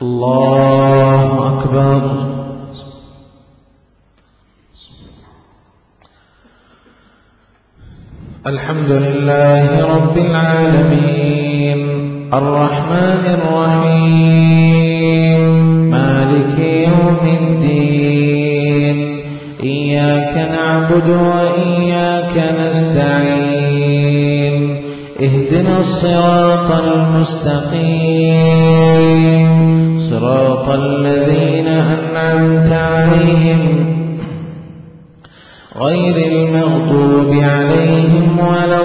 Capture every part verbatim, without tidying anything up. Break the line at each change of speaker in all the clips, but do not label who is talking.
الله أكبر. الحمد لله رب العالمين الرحمن الرحيم مالك يوم الدين إياك نعبد وإياك نستعين اهدنا الصراط المستقيم صراط الذين أنعمت عليهم غير المغضوب عليهم ولا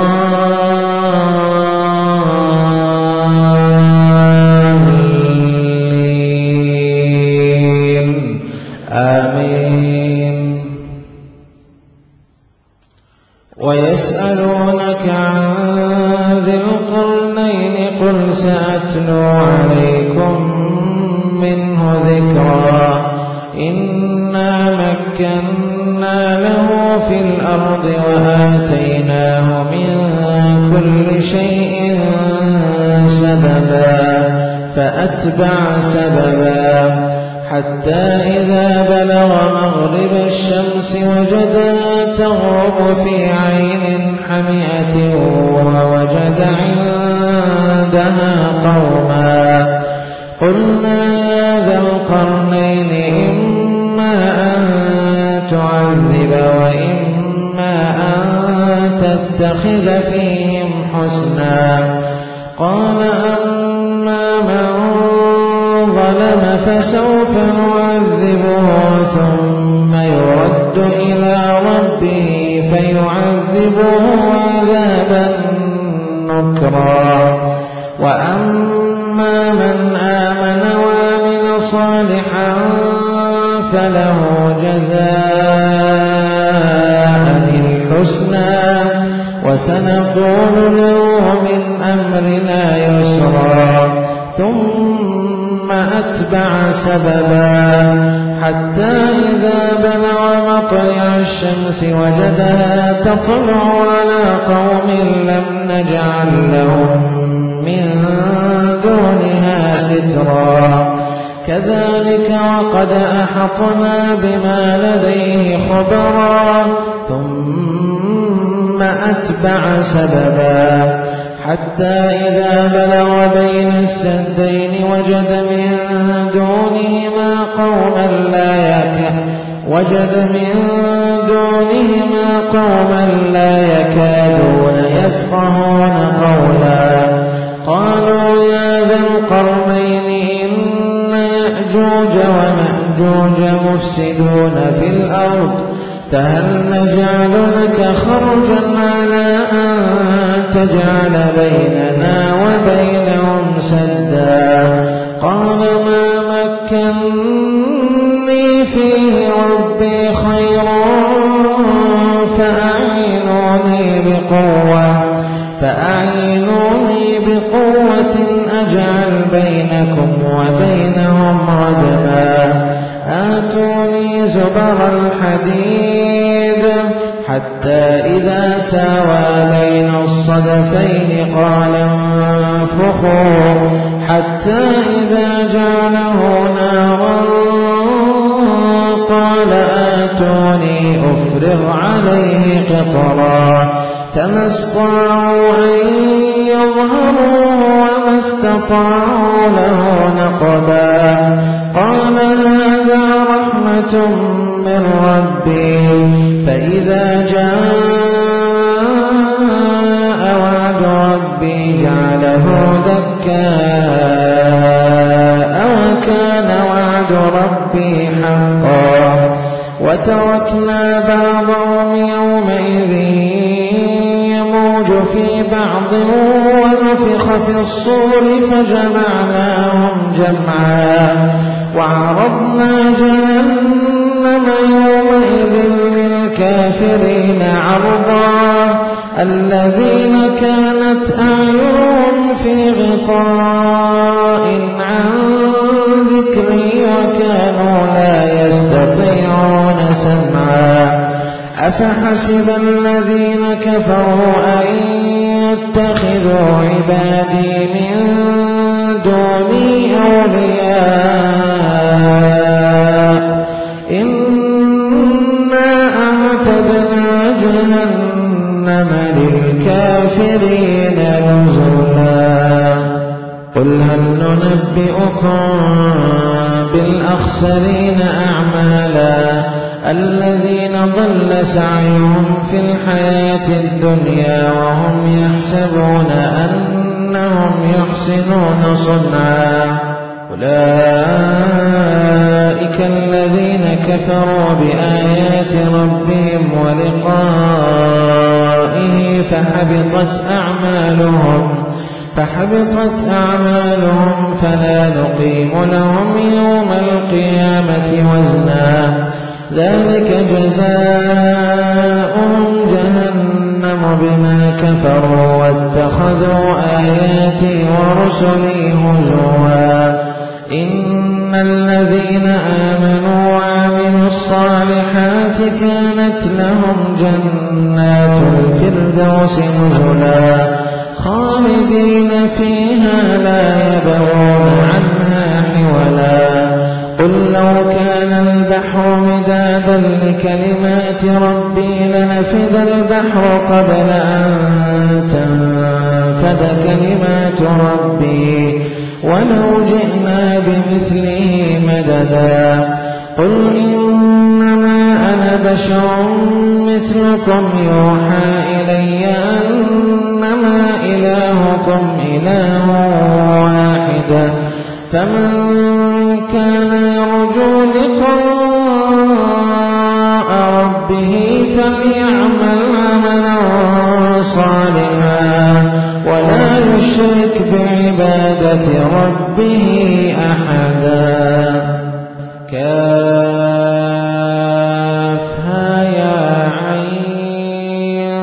الضالين آمين. ويسألونك عن ذي القرنين قل سأتلو عليكم منه ذكرا إنا مكنا له في الأرض وآتيناه من كل شيء سببا فأتبع سببا حتى إذا بلغ مغرب الشمس وجدها تغرب في عين حمئة ووجد عندها قوما قلنا يا ذا القرنين إما أن تعذب وإما أن تتخذ فيهم حسنا قال أما من ظلم فسوف نعذبه ثم يرد إلى ربه فيعذبه عذابا نكرا وأما من آمن وعمل صالحا فله جزاء الحسنى وسنقول له من أمرنا يسرا ثم أتبع سببا حتى إذا بلغ مطلع الشمس وجدها تطلع على قوم لم نجعل لهم من دونها سترا كذلك وقد أحطنا بما لديه خبرا ثم أتبع سببا حتى إذا بلغ بين السدين وجد من دونهما قوما لا يكاد وجد من دونهما قوما لا يكادون يفقهون قولا قالوا يا ذا القرنين إن يأجوج ومأجوج مفسدون في الأرض فهل نجعل لك خرجا على أن تجعل بيننا وبينهم سدا قال ما مكني فيه ربي خير فأعينوني بقوة فأعينوني بقوة أجعل بينكم وبينهم ردما آتوني زبر الحديد حتى إذا ساوى بين الصدفين قال انفخوا حتى إذا جعله نارا قال آتوني أفرغ عليه قطرا فما استطاعوا أن يظهروا وما استطاعوا له نقبا قال هذا رحمة من ربي فإذا جاء وعد ربي جعله دكاء وكان وعد ربي حقا وتركنا بعضهم يومئذ يموج في بعض ونفخ في الصور فجمعناهم جمعا وعرضنا جهنم يومئذ للكافرين عرضا الذين كانت أعينهم في غطاء عن ذكري وكانوا لا يستطيعون سمعا أفحسب الذين كفروا أن يتخذوا عبادي من دوني أولياء إنا أعتدنا جهنم للكافرين نزلا قل هل ننبئكم بالأخسرين أعمالا الذين ضل سعيهم في الحياة الدنيا وهم يحسبون أنهم يحسنون صنعا أولئك الذين كفروا بآيات ربهم ولقائه فحبطت أعمالهم فحبطت أعمالهم فلا نقيم لهم يوم القيامة وزنا ذلك جزاؤهم جهنم بما كفروا واتخذوا آياتي ورسلي هزوا إن الذين آمنوا وعملوا الصالحات كانت لهم جنات الفردوس نزلا خالدين فيها لا يبغون عنها حولا قل لو كان البحر مدادا لكلمات ربي لنفد البحر قبل أن تنفد كلمات ربي ولو جئنا بمثله مددا قل إنما أنا بشر مثلكم يوحى إلي أنما إلهكم إله واحد فمن كان يرجو لقاء ربه فليعمل عملا صالحا ولا يشرك بعبادة ربه أحدا كافها يا عين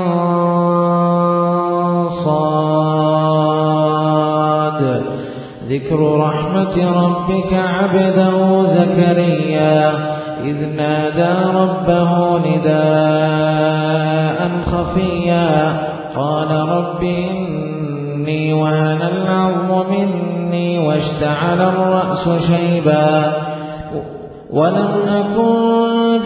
صاد ذكر رحمة ربك عبده زكريا إذ نادى ربه نداء خفيا قال رب إني وهن العظم مني واشتعل الرأس شيبا ولم أكن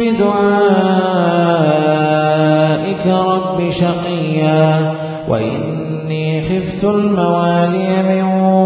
بدعائك رب شقيا وإني خفت الموالي من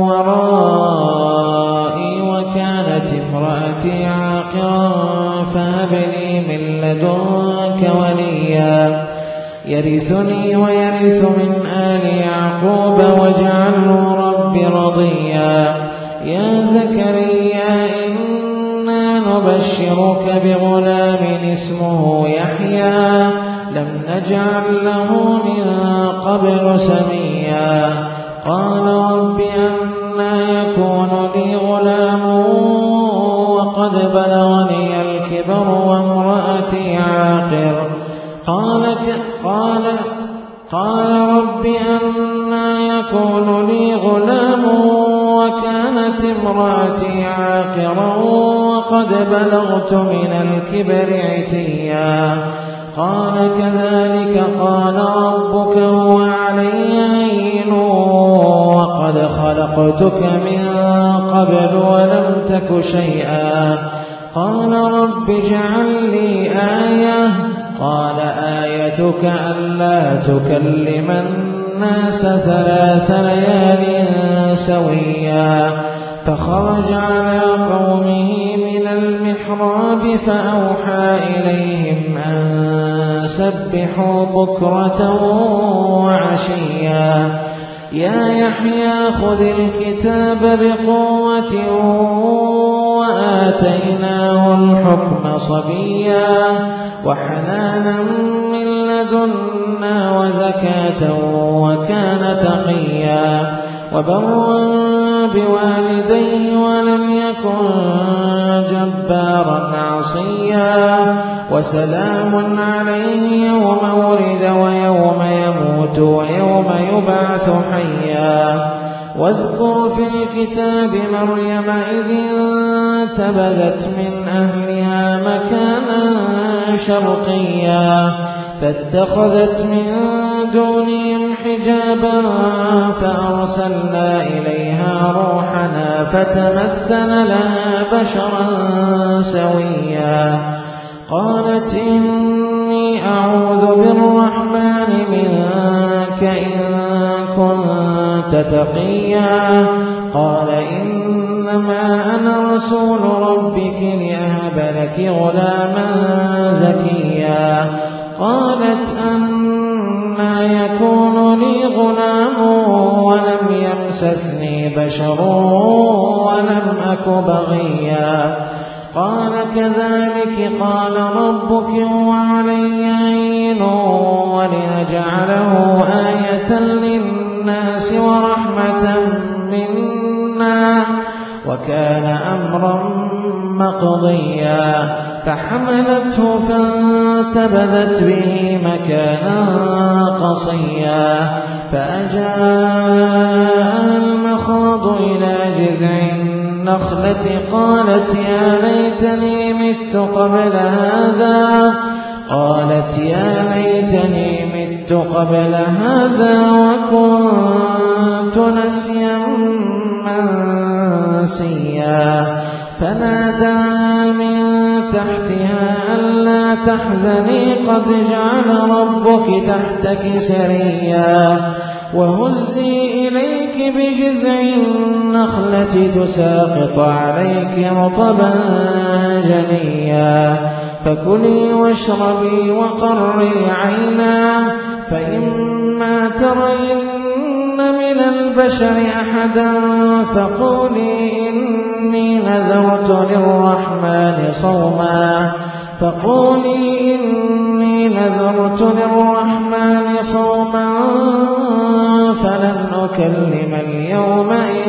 ورائي وكانت امرأتي عاقرا فهب لي من لدنك وليا يرثني ويرث من آل يعقوب واجعله رب رضيا يا زكريا إنا نبشرك بغلام اسمه يحيى لم نجعل له من قبل سميا قال رب أنى يكون لي غلام وقد بلغني الكبر وامرأتي عاقر قال قال قال رب أنى يكون لي غلام وكانت امرأتي عاقرا وقد بلغت من الكبر عتيا قال كذلك قال ربك هو علي هين وقد خلقتك من قبل ولم تك شيئا قال رب اجعل لي آية قال آيتك ألا تكلم الناس ثلاث ليال سويا فخرج على قومه من المحراب فأوحى إليهم أن سبحوا بكرة وعشيا يا يحيى خذ الكتاب بقوة وآتيناه الحكم صبيا وحنانا من لدنا وزكاة وكان تقيا وبرا بوالديه ولم يكن جبارا عصيا وسلام عليه يوم ولد ويوم يموت ويوم يبعث حيا واذكر في الكتاب مريم إذ انتبذت من أهلها مكانا شرقيا فاتخذت من دونهم حجابا فأرسلنا إليها روحنا ربها فتمثل لها بشرا سويا قالت إني أعوذ بالرحمن منك إن كنت تقيا قال إنما أنا رسول ربك لأهب لك غلاما زكيا قالت أنى يكون لي غلام ولم يمسسني بشر ولم أك بغيا قال كذلك قال ربك هو علي هين ولنجعله آية للناس ورحمة منا وكان أمرا مقضيا فحملته فانتبذت به مكانا قصيا فأجاء المخاض إلى جذع النخلة قالت يا ليتني مت قبل هذا قالت يا ليتني مت قبل هذا وكنت نسيا منسيا فناداها من تحتها ألا تحزني قد جعل ربك تحتك سريا وهزي إليك بجذع النخلة تساقط عليك رطبا جنيا فكلي واشربي وقري عينا فإما ترين من البشر أحدا فقولي إني نذرت للرحمن صوما فقولي إني نذرت للرحمن صوما فلن أكلم اليوم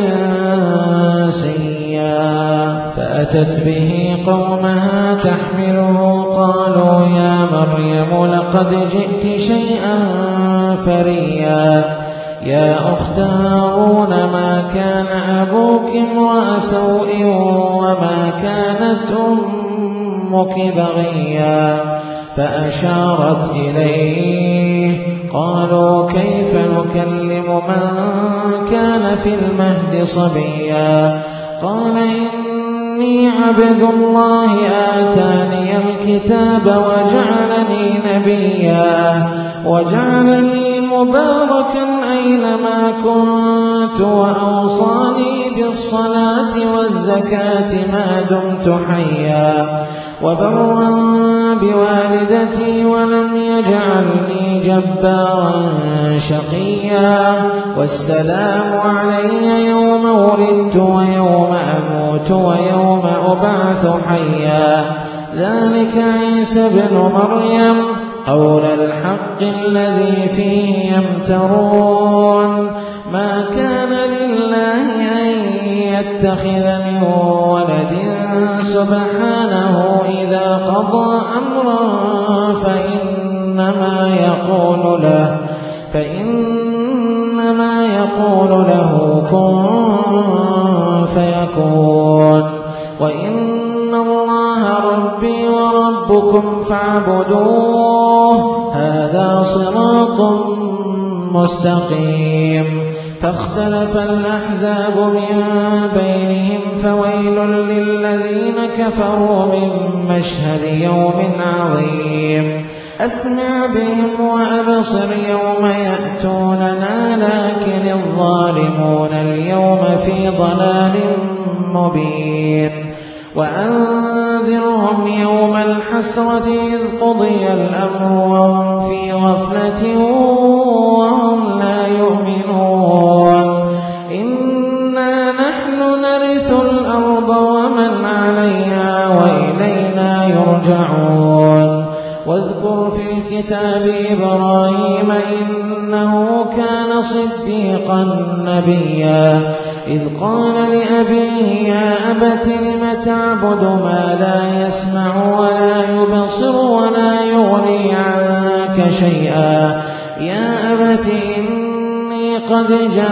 إنسيا فأتت به قومها تحمله قالوا يا مريم لقد جئت شيئا فريا يا أخت هارون ما كان أبوك امرأ سوء وما كانت أمك بغيا فأشارت إليه قالوا كيف نكلم من كان في المهد صبيا قال إني عبد الله آتاني الكتاب وجعلني نبيا وجعلني مباركا أينما كنت وأوصاني بالصلاة والزكاة ما دمت حيا وبرا بوالدتي ولم يجعلني جبارا شقيا والسلام علي يوم ولدت ويوم أموت ويوم أبعث حيا ذلك عيسى ابن مريم قول الحق الذي فيه يمترون ما كان لله أن يتخذ من ولد سبحانه إذا قضى أمرا فإنما يقول له فإنما يقول له كن فيكون وإن الله ربي وربكم فاعبدوه هذا صراط مستقيم فاختلف الأحزاب من بينهم فويل للذين كفروا من مشهد يوم عظيم أسمع بهم وأبصر يوم يأتوننا لكن الظالمون اليوم في ضلال مبين وأنذرهم يوم الحسرة إذ قضي الأمر وهم في غفلة وهم لا يؤمنون إنا نحن نرث الأرض ومن عليها وإلينا يرجعون واذكر في الكتاب إبراهيم إنه كان صديقا نبيا إذ قال لأبيه يا أبت لم تعبد ما لا يسمع ولا يبصر ولا يغني عنك شيئا يا أبت إني قد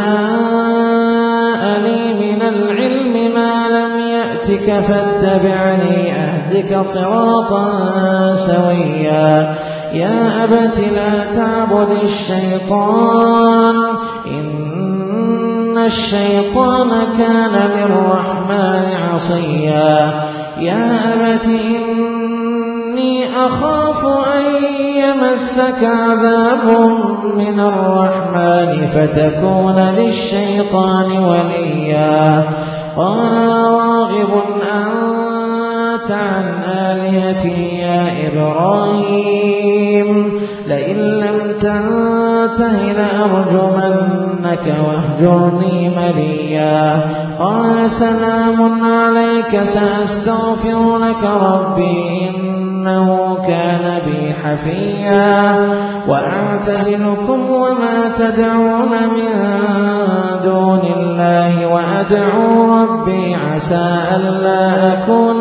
جاءني من العلم ما لم يأتك فاتبعني أهدك صراطا سويا يا أبت لا تعبد الشيطان إن الشيطان كان للرحمن عصيا يا أبت إني أخاف أن يمسك عذاب من الرحمن فتكون للشيطان وليا قال راغب أنت عن آلهتي يا إبراهيم لئن لم تنته لأرجمنك واهجرني مليا قال سلام عليك سأستغفر لك ربي إنه كان بي حفيا وأعتزلكم وما تدعون من دون الله وأدعو ربي عسى ألا أكون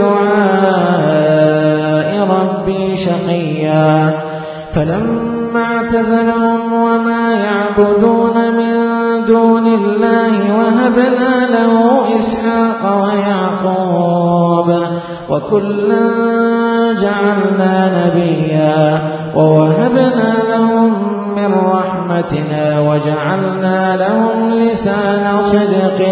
بدعاء ربي شقيا فلما اعتزلهم وما يعبدون من دون الله وهبنا له إسحاق ويعقوب وكلا جعلنا نبيا ووهبنا لهم من رحمتنا وجعلنا لهم لسان صدق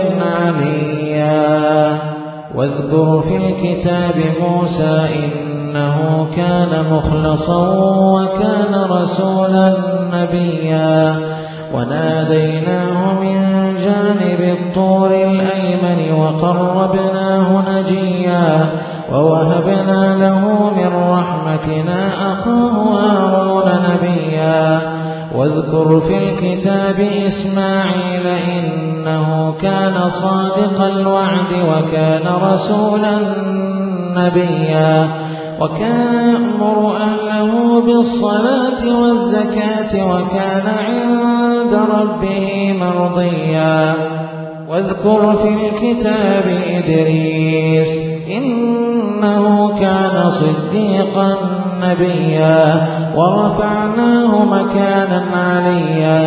عليا واذكر في الكتاب موسى إنه كان مخلصا وكان رسولا نبيا وناديناه من جانب الطور الأيمن وقربناه نجيا ووهبنا له من رحمتنا أخاه هارون نبيا واذكر في الكتاب إسماعيل إنه كان صادق الوعد وكان رسولا نبيا وكان يأمر أهله بالصلاة والزكاة وكان عند ربه مرضيا واذكر في الكتاب إدريس إنه كان صديقا نبيا ورفعناه مكانا عليا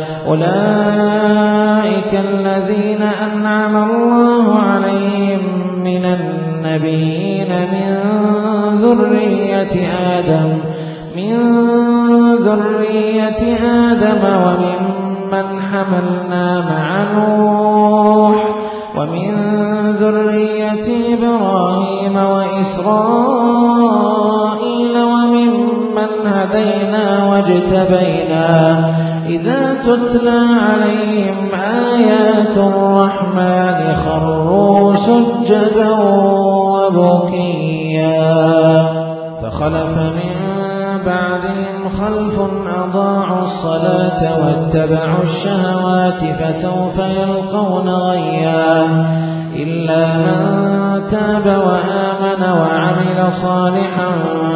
أولئك الذين أنعم الله عليهم من النبيين من ذرية آدم من ذرية آدم وممن حملنا مع نوح ومن ذرية إبراهيم وإسرائيل وممن هدينا واجتبينا إذا تتلى عليهم آيات الرحمن خروا سجدا وبكيا فخلف من بعدهم خلف أضاعوا الصلاة واتبعوا الشهوات فسوف يلقون غيا إلا من تاب وآمن وعمل صالحا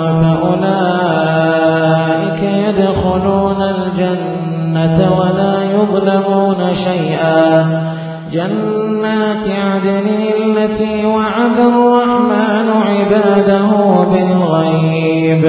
فأولئك يدخلون الجنة ولا يظلمون شيئا جنات عدن التي وعد الرحمن عباده بالغيب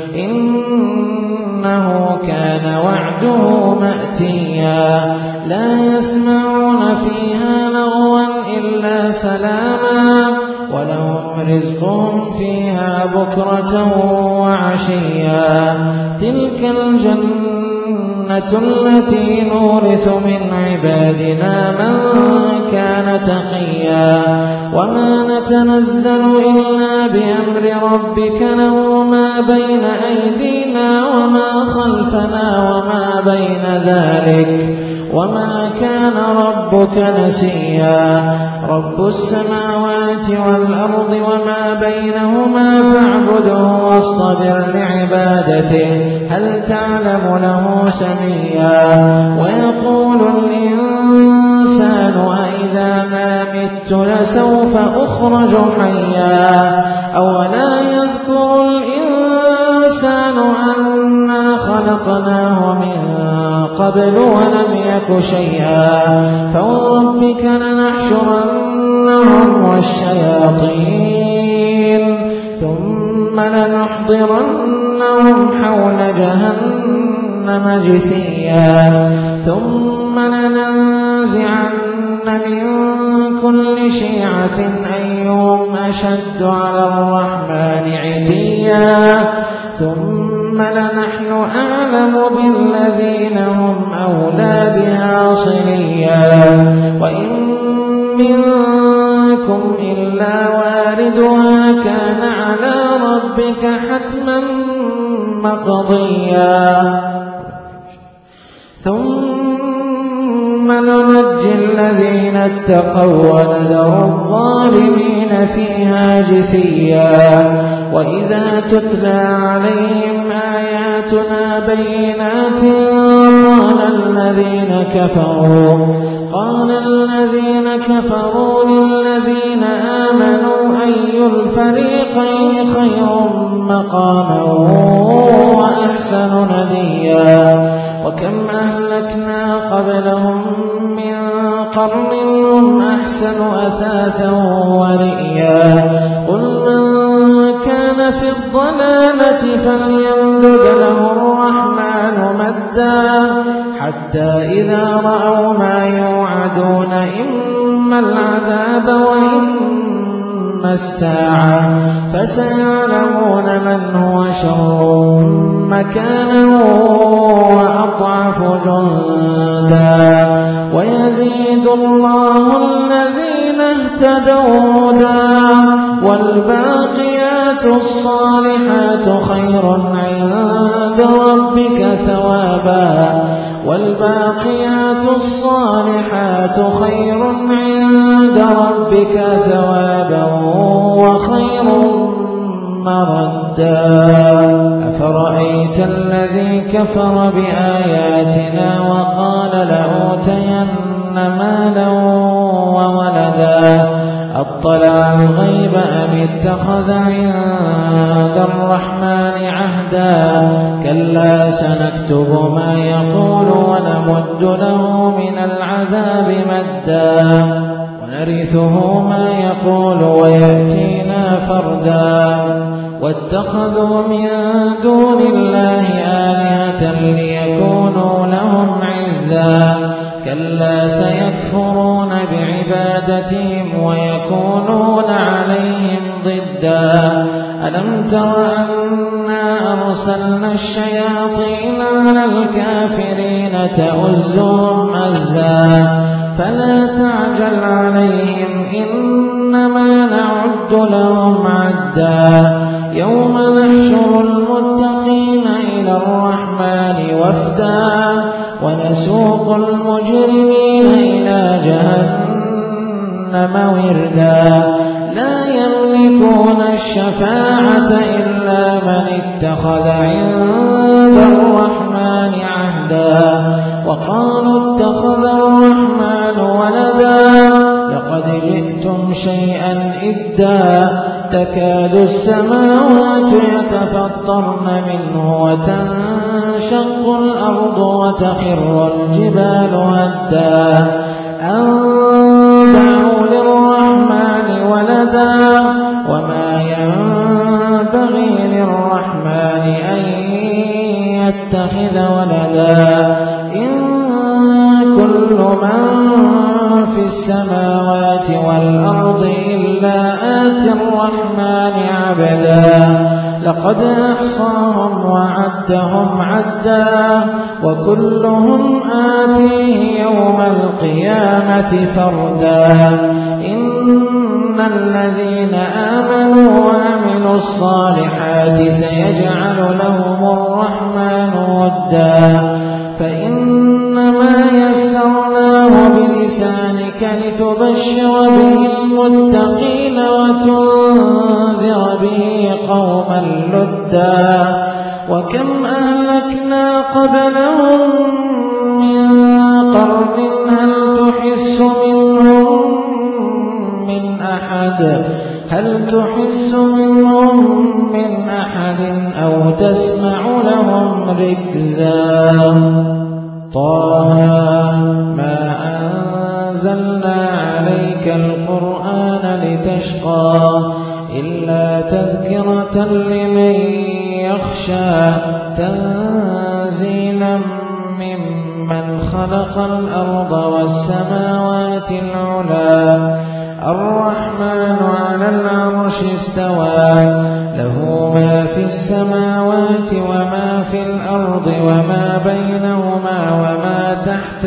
إنه كان وعده مأتيا لا يسمعون فيها لغوا إلا سلاما ولهم رزقهم فيها بكرة وعشيا تلك الجنة التي نورث من عبادنا من كان تقيا وما نتنزل إلا بأمر ربك له ما بين أيدينا وما خلفنا وما بين ذلك وما كان ربك نسيا رب السماوات والأرض وما بينهما فاعبده واصطبر لعبادته هل تعلم له سميا ويقول الإنسان أإذا ما مت لسوف أخرج حيا أولا يذكر الإنسان أنا خلقناه من قبل ولم يك شيئا فوربك لنحشرنهم والشياطين ثم لنحضرنهم حول جهنم جثيا ثم لننزعن من كل شيعة أيهم أشد على الرحمن عتيا ثم لنحن أعلم بالذين هم أولى بها صليا على ربك حتما مقضيا ثم ننجي الذين اتقوا ونذر الظالمين فيها جثيا وإذا تتلى عليهم آياتنا بينات قال الذين كفروا قال الذين كفروا للذين آمنوا أي الفريقين خير مقاما وأحسن نديا وكم أهلكنا قبلهم من قرن هم أحسن أثاثا ورئيا قل من كان في الضلالة فليمدد له الرحمن مدا حتى إذا رأوا ما يوعدون إما العذاب وإما الساعة فسيعلمون من هو شر مكانا وأضعف جندا ويزيد الله الذين اهتدوا هدى والباقيات الصالحات خير عند ربك ثوابا والباقيات الصالحات خير عند ربك ثوابا وخير مردا أفرأيت الذي كفر بآياتنا وقال لأوتين مالا وولدا أطلع الغيب أم اتخذ عند الرحمن عهدا كلا سنكتب ما يقول ونمد له من العذاب مدا ونرثه ما يقول ويأتينا فردا واتخذوا من دون الله آلهة ليكونوا لهم عزا كلا سيكفرون بعبادتهم ويكونون عليهم ضدا ألم تر أنا أرسلنا الشياطين على الكافرين تؤزهم أزا فلا تعجل عليهم إنما نعد لهم عدا يوم نحشر المتقين إلى الرحمن وفدا ونسوق المجرمين إلى جهنم وردا لا يملكون الشفاعة إلا من اتخذ عند الرحمن عهدا وقالوا اتخذ الرحمن ولدا لقد جئتم شيئا إدا تكاد السماوات يتفطرن منه وتنشق الأرض وتخر الجبال هدا أن دعوا للرحمن ولدا وما ينبغي للرحمن أن يتخذ ولدا إن كل من في السماوات والأرض إلا آتي الرحمن عبدا لقد أحصاهم وعدهم عدا وكلهم آتيه يوم القيامة فردا إن الذين آمنوا وعملوا الصالحات سيجعل لهم الرحمن ودا فإنما يسرناه بلسانك لتبشر به المتقين وتنذر به قوما لدا وكم أهلكنا قبلهم من قرن هل تحس منهم من أحد هل تحس منهم من أحد أو تسمع لهم ركزا طه ما أنزلنا عليك القرآن لتشقى إلا تذكرة لمن يخشى تنزيلا ممن خلق الأرض والسماوات العلى الرحمن على العرش استوى له ما في السماوات وما في الأرض وما بينهما وما تحت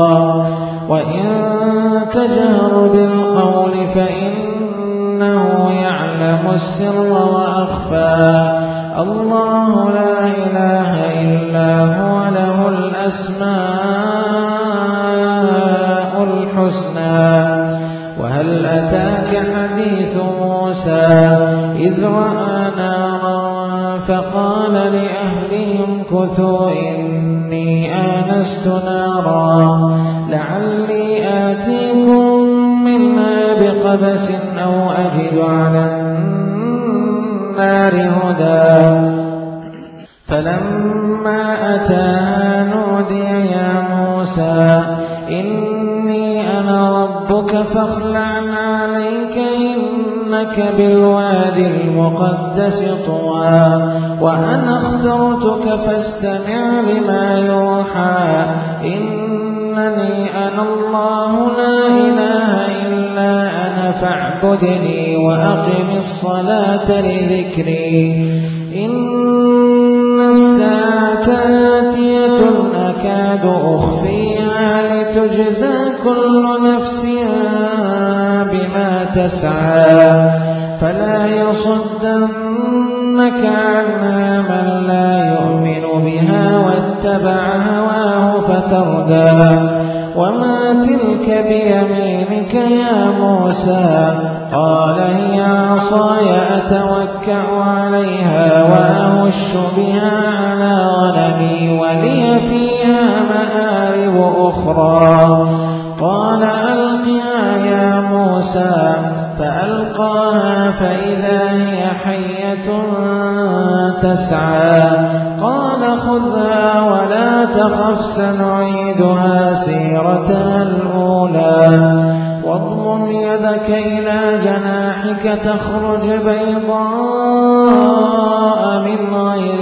الثرى وإن تجهر بالقول فإنه يعلم السر وأخفى. الله لا إله إلا هو له الأسماء الحسنى. وهل أتاك حديث موسى إذ رأى نارا فقال لأهلهم كثوا إني آنست نارا لعلي آتيكم منها بقبس أو أجد على النار هدى. فلما أتاها نودي يا موسى إني أنا ربك فاخلع عليك إنك بالواد المقدس طوى وأنا اخترتك فاستمع لما يوحى إنني أنا الله لا إله إلا أنا فاعبدني وأقم الصلاة لذكري. إن الساعة آتية أكاد أخفيها لتجزى كل نفس بما تسعى فلا يصدنك عنها من لا يؤمن بها واتبع هواه فتردى. وما تلك بيمينك يا موسى قال هي عصاي أتوكأ عليها وأهش بها على غنمي ولي فيها مآرب أخرى. قال ألقها يا موسى فألقاها فإذا هي حية تسعى. قال خذها ولا تخف سنعيدها سيرتها الأولى واضمم يدك إلى جناحك تخرج بيضاء من غير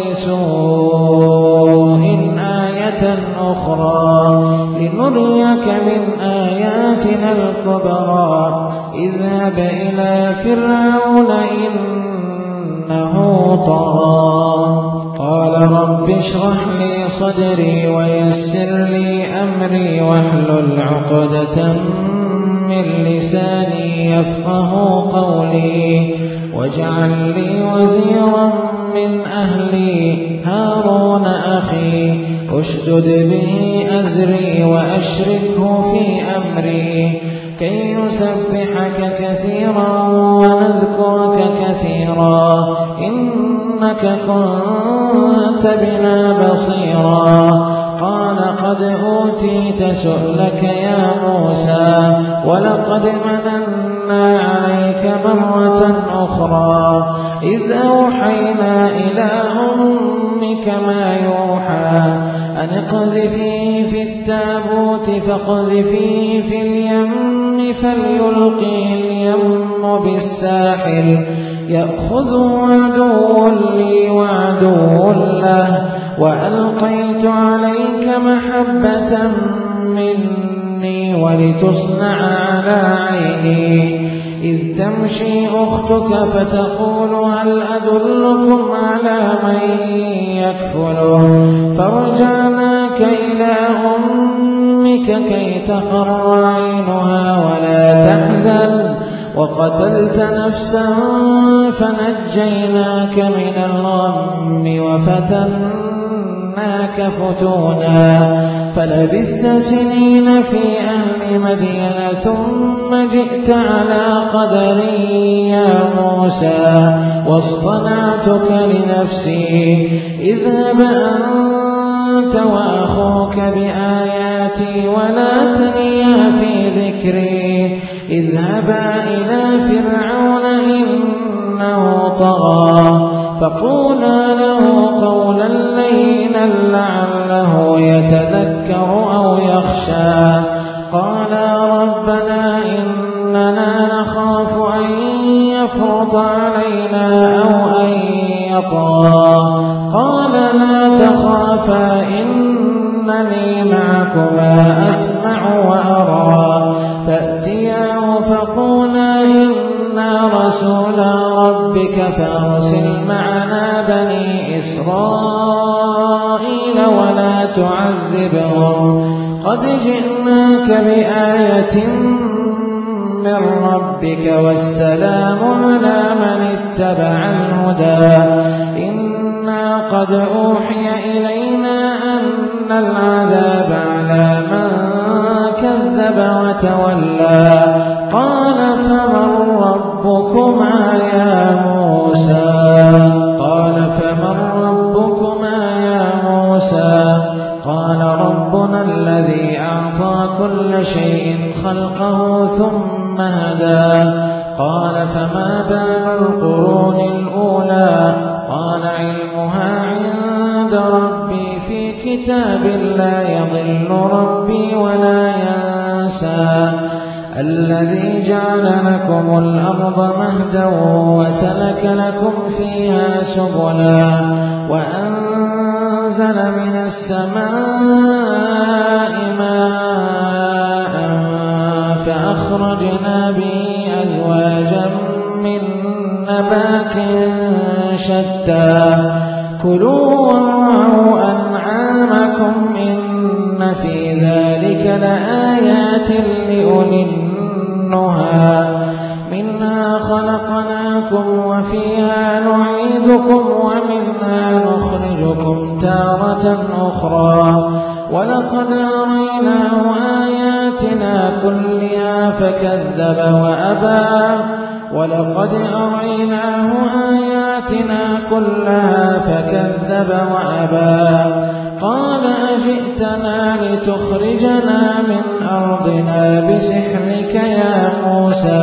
سوء آية أخرى لنريك من آياتنا الكبرى. اذهب إلى فرعون إنه طغى. قال رب اشرح لي صدري ويسر لي أمري واحلل عقدة من لساني يفقه قولي واجعل لي وزيرا من أهلي هارون أخي اشدد به أزري وأشركه في أمري كي يسبحك كثيرا ونذكرك كثيرا إنك كنت بنا بصيرا. قال قد أوتيت سؤلك يا موسى ولقد مننا عليك مرة أخرى إذ أوحينا إلى أمك ما يوحى أن اقذفيه في التابوت فاقذفيه في اليم فليلقه اليم بالساحل يأخذه عدو لي وعدو له وألقيت عليك محبة مني ولتصنع على عيني إذ تمشي أختك فتقول هل أدلكم على من يكفله فرجعناك إلى أمك كي تقر عينها ولا تحزن وقتلت نفسا فنجيناك من الغم وفتناك فتونا فلبثت سنين في أهل مدين ثم جئت على قدري يا موسى واصطنعتك لنفسي اذهب أنت وأخوك بآياتي ولا تنيا في ذكري اذهبا إلى فرعون إنه طغى فقولا له قولا لينا لعله يتذكر أو يخشى. قالا ربنا إننا نخاف أن يفرط علينا أو أن يطغى. قال لا تخافا إنني معكما أسمع وأرى. فأتياه فقولا إنا رسولا ربك فأرسل معنا بني إسرائيل ولا تعذبهم قد جئناك بآية من ربك والسلام على من اتبع الهدى إنا قد أوحي إلينا أن العذاب على من كذب وتولى قال فمن ربكما يا موسى قال فمن ربكما يا موسى قال ربنا الذي أعطى كل شيء خلقه ثم هدى قال فما بال القرون الأولى قال علمها عند ربي في كتاب لا يضل ربي ولا ينسى الذي جعل لكم الأرض مهدا وسلك لكم فيها سبلا وأنزل من السماء ماء فأخرجنا به أزواجا من نبات شتى كلوا وارعوا أنعامكم إن في ذلك لآيات لأولي النهى منها خلقناكم وفيها نعيدكم ومنها نخرجكم تارة أخرى ولقد أريناه آياتنا كلها فكذب وأبى ولقد أريناه آياتنا كلها فكذب وأبى قال أجئتنا لتخرجنا من أرضنا بسحرك يا موسى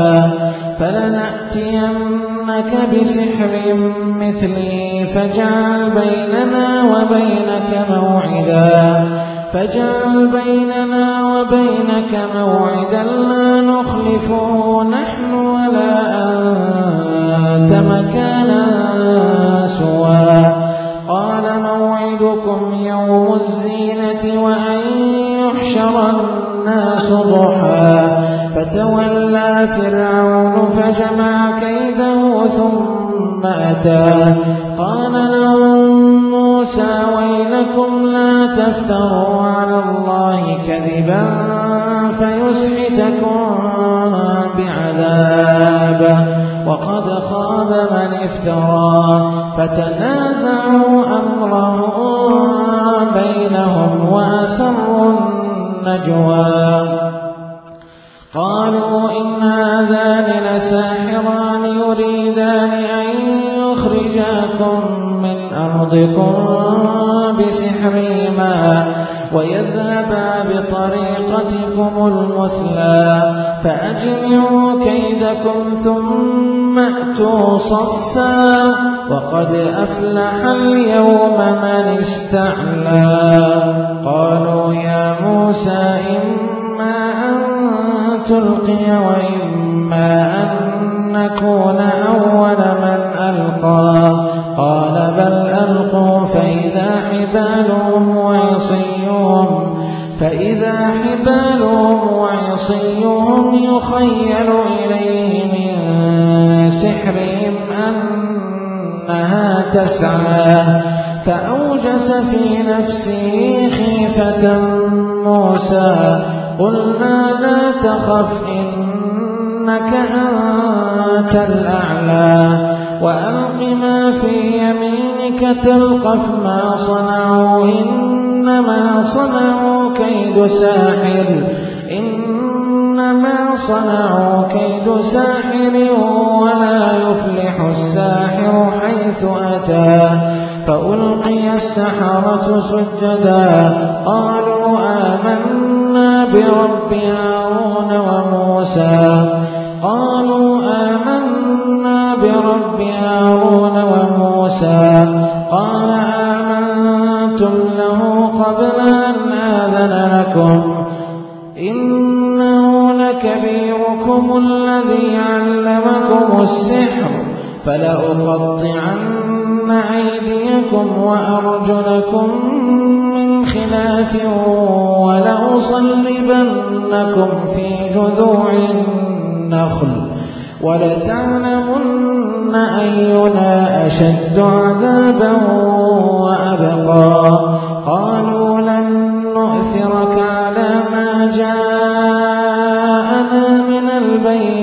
فلنأتينك بسحر مثله فاجعل بيننا وبينك موعدا فاجعل بيننا وبينك موعدا لا نخلفه نحن ولا أنت مكانا سوى قال موعدكم يوم الزينة وأن يحشر الناس ضحى فتولى فرعون فجمع كيده ثم أتى قال لهم موسى ويلكم لا تفتروا على الله كذبا فيسحتكم بعذاب وقد خاب من افترى فتنازعوا أمرهم بينهم وأسروا النجوى قالوا إن هذان لساحران يريدان أن يخرجاكم من أرضكم بسحرهما ويذهبا بطريقتكم المثلى فأجمعوا كيدكم ثم أتوا صفا وقد أفلح اليوم من استعلى قالوا يا موسى إما أن تلقي وإما أن نكون أول من ألقى قال بل ألقوا فإذا حبالهم وعصيهم فإذا حبالهم وعصيهم يخيل إليه من سحرهم أنها تسعى فأوجس في نفسه خيفة موسى قلنا لا تخف إنك أنت الأعلى وألق ما في يمينك تلقف ما صنعوا إنما صنعوا كيد ساحر إنما صنعوا كيد ساحر ولا يفلح الساحر حيث أتى فألقي السحرة سجدا قالوا آمنا برب هارون وموسى قالوا آمنا برب هارون وموسى قال آمنتم له قبل أن آذن لكم إنه لكبيركم الذي علمكم السحر فلأقطعن أيديكم وأرجلكم من خلاف ولأصلبنكم في جذوع النخل ولتعلمن أينا أشد عذابا وأبقى قالوا لن نؤثرك على ما جاءنا من البينات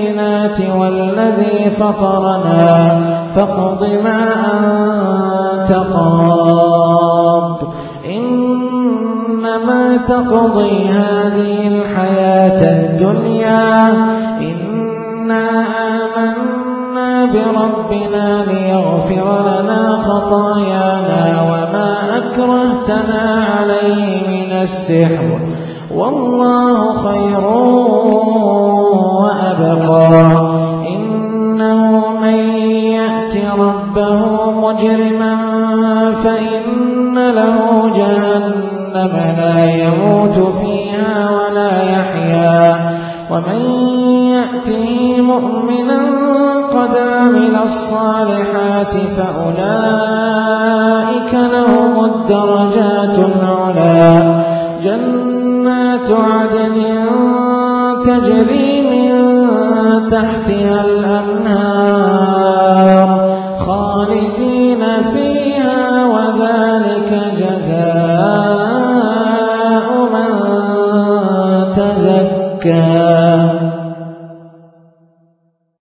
السماوات والذي فطرنا فاقض ما أنت قاض إنما تقضي هذه الحياة الدنيا إنا آمنا بربنا ليغفر لنا خطايانا وما أكرهتنا عليه من السحر والله خير وأبقى إنه من يأت ربه مجرما فإن له جهنم لا يموت فيها ولا يحيا ومن يأته مؤمنا قد عمل الصالحات فأولئك لهم الدرجات العلى جنات عدن تجري من تحتها الأنهار خالدين فيها وذلك جزاء من تزكى